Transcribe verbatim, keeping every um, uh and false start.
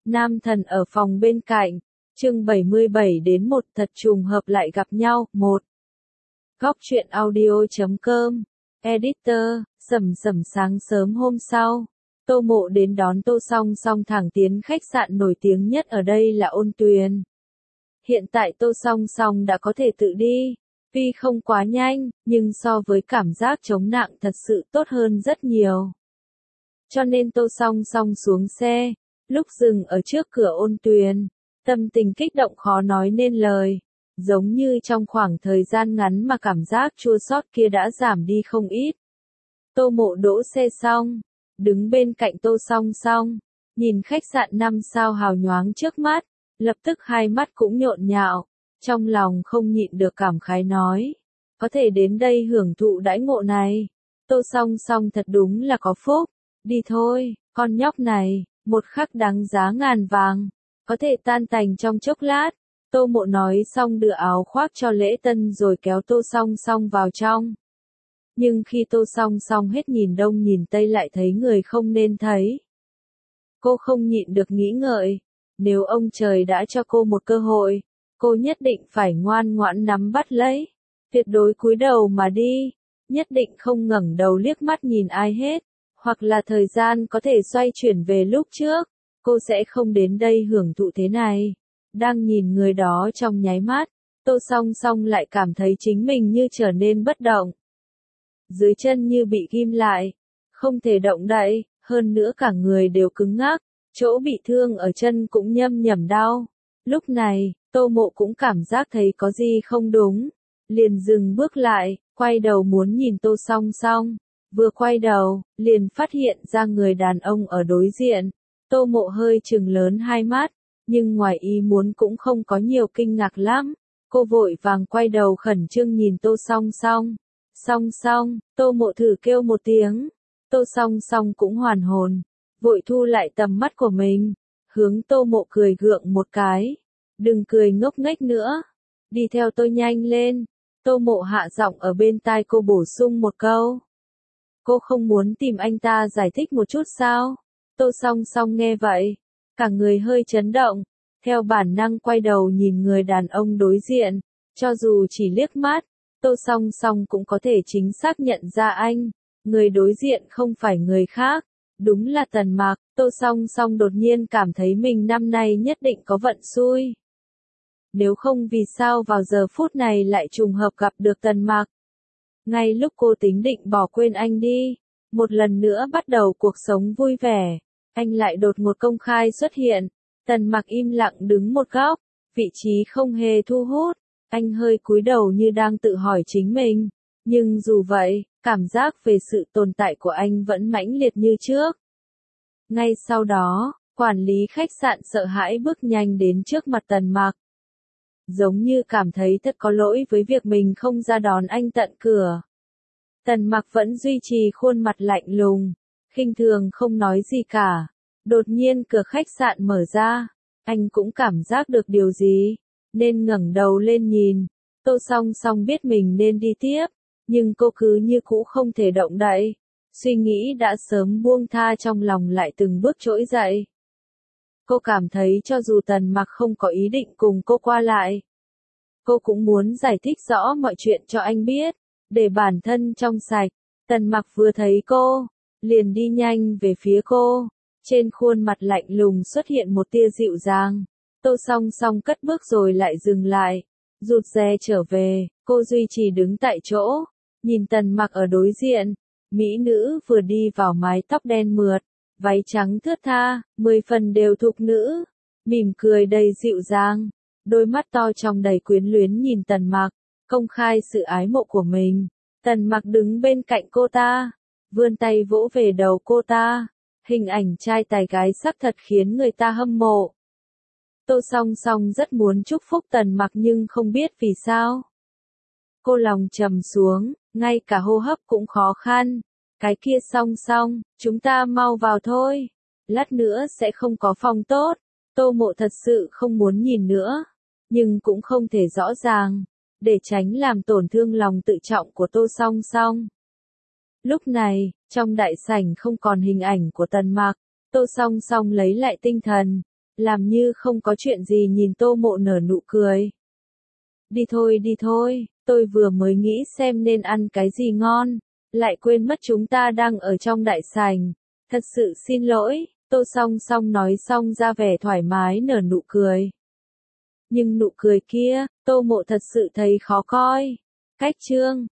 Nam thần ở phòng bên cạnh, chương bảy mươi bảy đến một thật trùng hợp lại gặp nhau, một. Góc truyện audio.com, Editor, sầm sầm sáng sớm hôm sau, Tô Mộ đến đón Tô Song Song thẳng tiến khách sạn nổi tiếng nhất ở đây là Ôn Tuyền. Hiện tại Tô Song Song đã có thể tự đi, tuy không quá nhanh, nhưng so với cảm giác chống nặng thật sự tốt hơn rất nhiều. Cho nên Tô Song Song xuống xe, lúc dừng ở trước cửa Ôn Tuyền, tâm tình kích động khó nói nên lời, giống như trong khoảng thời gian ngắn mà cảm giác chua xót kia đã giảm đi không ít. Tô Mộ đỗ xe xong, đứng bên cạnh Tô Song Song, nhìn khách sạn năm sao hào nhoáng trước mắt, lập tức hai mắt cũng nhộn nhạo, trong lòng không nhịn được cảm khái nói, có thể đến đây hưởng thụ đãi ngộ này, Tô Song Song thật đúng là có phúc, đi thôi, con nhóc này, một khắc đáng giá ngàn vàng, có thể tan tành trong chốc lát. Tô Mộ nói xong đưa áo khoác cho lễ tân rồi kéo Tô Song Song vào trong. Nhưng khi Tô Song Song hết nhìn đông nhìn tây lại thấy người không nên thấy. Cô không nhịn được nghĩ ngợi, nếu ông trời đã cho cô một cơ hội, cô nhất định phải ngoan ngoãn nắm bắt lấy, tuyệt đối cúi đầu mà đi, nhất định không ngẩng đầu liếc mắt nhìn ai hết, hoặc là thời gian có thể xoay chuyển về lúc trước, cô sẽ không đến đây hưởng thụ thế này. Đang nhìn người đó trong nháy mắt, Tô Song Song lại cảm thấy chính mình như trở nên bất động. Dưới chân như bị ghim lại, không thể động đậy, hơn nữa cả người đều cứng ngắc, chỗ bị thương ở chân cũng nhâm nhẩm đau. Lúc này, Tô Mộ cũng cảm giác thấy có gì không đúng, liền dừng bước lại, quay đầu muốn nhìn Tô Song Song, vừa quay đầu, liền phát hiện ra người đàn ông ở đối diện. Tô Mộ hơi trừng lớn hai mắt, nhưng ngoài ý muốn cũng không có nhiều kinh ngạc lắm. Cô vội vàng quay đầu khẩn trương nhìn Tô Song Song. Song Song, Tô Mộ thử kêu một tiếng. Tô Song Song cũng hoàn hồn, vội thu lại tầm mắt của mình, hướng Tô Mộ cười gượng một cái. Đừng cười ngốc nghếch nữa, đi theo tôi nhanh lên. Tô Mộ hạ giọng ở bên tai cô bổ sung một câu. Cô không muốn tìm anh ta giải thích một chút sao? Tô Song Song nghe vậy, cả người hơi chấn động, theo bản năng quay đầu nhìn người đàn ông đối diện, cho dù chỉ liếc mắt, Tô Song Song cũng có thể chính xác nhận ra anh, người đối diện không phải người khác, đúng là Tần Mạc. Tô Song Song đột nhiên cảm thấy mình năm nay nhất định có vận xui. Nếu không vì sao vào giờ phút này lại trùng hợp gặp được Tần Mạc. Ngay lúc cô tính định bỏ quên anh đi, một lần nữa bắt đầu cuộc sống vui vẻ, anh lại đột ngột công khai xuất hiện. Tần Mạc im lặng đứng một góc, vị trí không hề thu hút, anh hơi cúi đầu như đang tự hỏi chính mình, nhưng dù vậy, cảm giác về sự tồn tại của anh vẫn mãnh liệt như trước. Ngay sau đó, quản lý khách sạn sợ hãi bước nhanh đến trước mặt Tần Mạc. Giống như cảm thấy thật có lỗi với việc mình không ra đón anh tận cửa. Tần Mạc vẫn duy trì khuôn mặt lạnh lùng, khinh thường không nói gì cả. Đột nhiên cửa khách sạn mở ra, anh cũng cảm giác được điều gì, nên ngẩng đầu lên nhìn. Tô Song Song biết mình nên đi tiếp, nhưng cô cứ như cũ không thể động đậy. Suy nghĩ đã sớm buông tha trong lòng lại từng bước trỗi dậy. Cô cảm thấy cho dù Tần Mạc không có ý định cùng cô qua lại, cô cũng muốn giải thích rõ mọi chuyện cho anh biết, để bản thân trong sạch. Tần Mạc vừa thấy cô, liền đi nhanh về phía cô. Trên khuôn mặt lạnh lùng xuất hiện một tia dịu dàng. Tô Song Song cất bước rồi lại dừng lại, rụt rè trở về, cô duy trì đứng tại chỗ, nhìn Tần Mạc ở đối diện. Mỹ nữ vừa đi vào mái tóc đen mượt, váy trắng thướt tha, mười phần đều thục nữ, mỉm cười đầy dịu dàng, đôi mắt to trong đầy quyến luyến nhìn Tần Mạc, công khai sự ái mộ của mình. Tần Mạc đứng bên cạnh cô ta, vươn tay vỗ về đầu cô ta. Hình ảnh trai tài gái sắc thật khiến người ta hâm mộ. Tô Song Song rất muốn chúc phúc Tần Mạc nhưng không biết vì sao. Cô lòng trầm xuống, ngay cả hô hấp cũng khó khăn. Cái kia Song Song, chúng ta mau vào thôi. Lát nữa sẽ không có phòng tốt. Tô Mộ thật sự không muốn nhìn nữa, nhưng cũng không thể rõ ràng, để tránh làm tổn thương lòng tự trọng của Tô Song Song. Lúc này, trong đại sảnh không còn hình ảnh của Tần Mạc, Tô Song Song lấy lại tinh thần, làm như không có chuyện gì nhìn Tô Mộ nở nụ cười. Đi thôi đi thôi, tôi vừa mới nghĩ xem nên ăn cái gì ngon, lại quên mất chúng ta đang ở trong đại sảnh. Thật sự xin lỗi, Tô Song Song nói xong ra vẻ thoải mái nở nụ cười. Nhưng nụ cười kia, Tô Mộ thật sự thấy khó coi. Cách chương